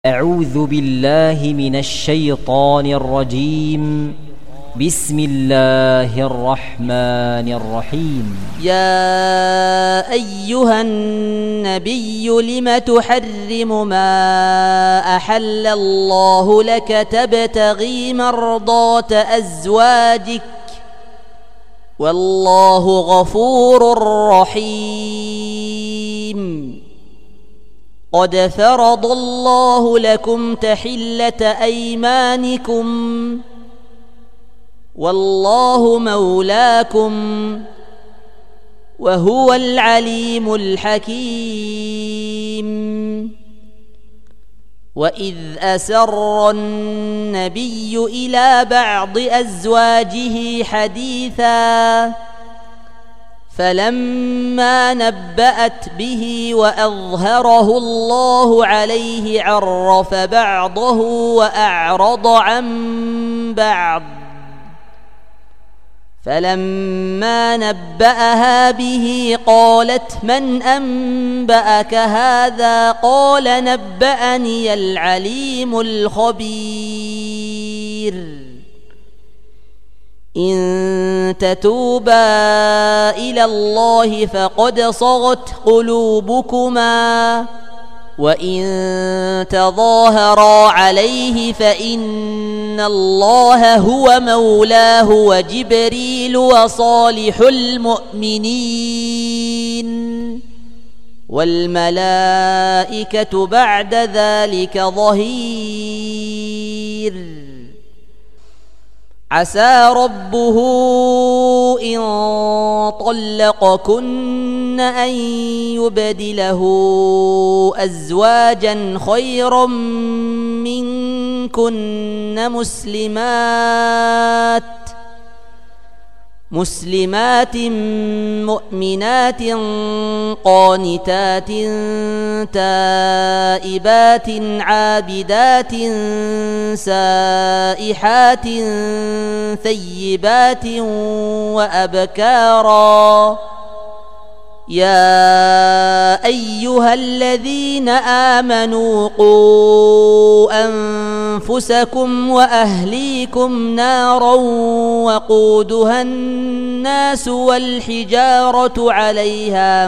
أعوذ بالله من الشيطان الرجيم. بسم الله الرحمن الرحيم. يا أيها النبي لم تحرم ما أحل الله لك تبتغي مرضات أزواجك والله غفور رحيم. قد فرض الله لكم تحلة أيمانكم والله مولاكم وهو العليم الحكيم. وإذ أسر النبي إلى بعض أزواجه حديثا فلما نبأت به وأظهره الله عليه عرف بعضه وأعرض عن بعض فلما نبأها به قالت من أنبأك هذا قال نبأني العليم الخبير. إن تتوبا إلى الله فقد صغت قلوبكما وإن تظاهرا عليه فإن الله هو مولاه وجبريل وصالح المؤمنين والملائكة بعد ذلك ظهير. عسى ربه إن طلقكن أن يبدله أزواجا خيرا منكن مسلمات مؤمنات قانتات تائبات عابدات سائحات ثيبات وأبكارا. يا أيها الذين آمنوا قوا أنفسكم وأهليكم نارا وقودها الناس والحجارة عليها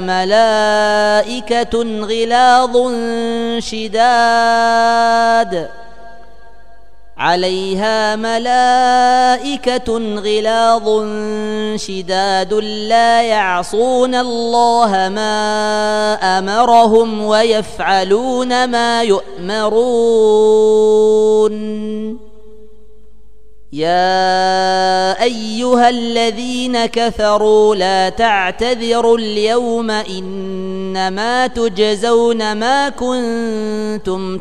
ملائكة غلاظ شداد لا يعصون الله ما أمرهم ويفعلون ما يؤمرون. يا أيها الذين كفروا لا تعتذروا اليوم إنما تجزون ما كنتم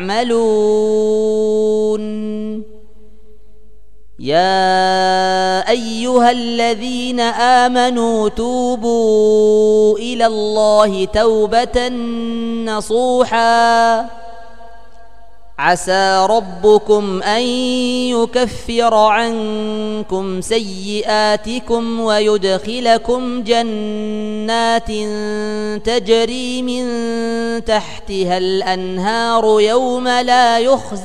تعملون. يا أيها الذين آمنوا توبوا إلى الله توبة نصوحا عسى ربكم أن يكفر عنكم سيئاتكم ويدخلكم جنات تجري من تحتها الأنهار يوم لا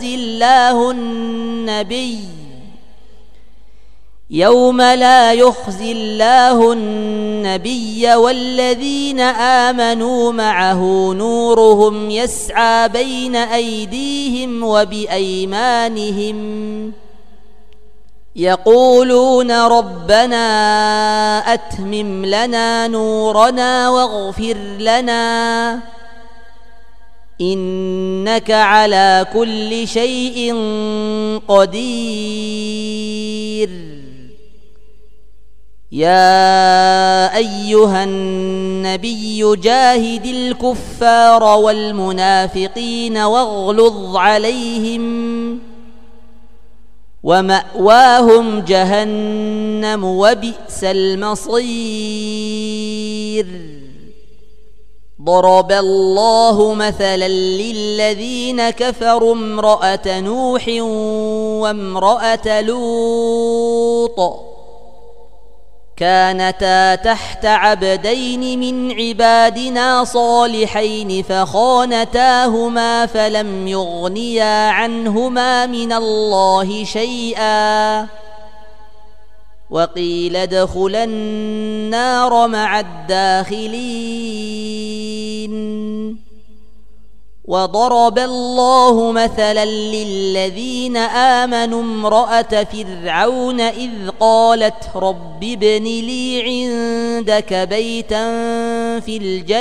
يخزي الله النبي والذين آمنوا معه نورهم يسعى بين أيديهم وبأيمانهم يقولون ربنا أتمم لنا نورنا واغفر لنا إنك على كل شيء قدير. يا أيها النبي جاهد الكفار والمنافقين واغلظ عليهم ومأواهم جهنم وبئس المصير. ضرب الله مثلا للذين كفروا امرأة نوح وامرأة لوط كانتا تحت عبدين من عبادنا صالحين فخانتاهما فلم يغنيا عنهما من الله شيئا وقيل ادخلا النار مع الداخلين. وضرب الله مثلا للذين آمنوا امرأة فرعون إذ قالت رب ابن لي عندك بيتا في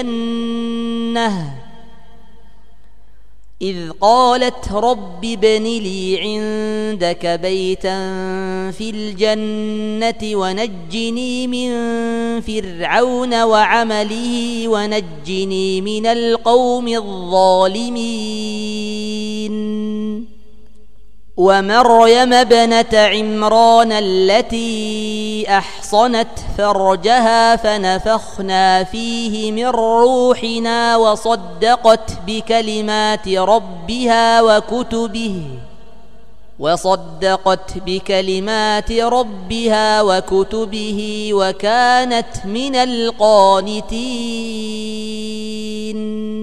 الجنة ونجني من فرعون وعمله ونجني من القوم الظالمين. ومريم ابنة عمران التي أحصنت فرجها فنفخنا فيه من روحنا وصدقت بكلمات ربها وكتبه وكانت من القانتين.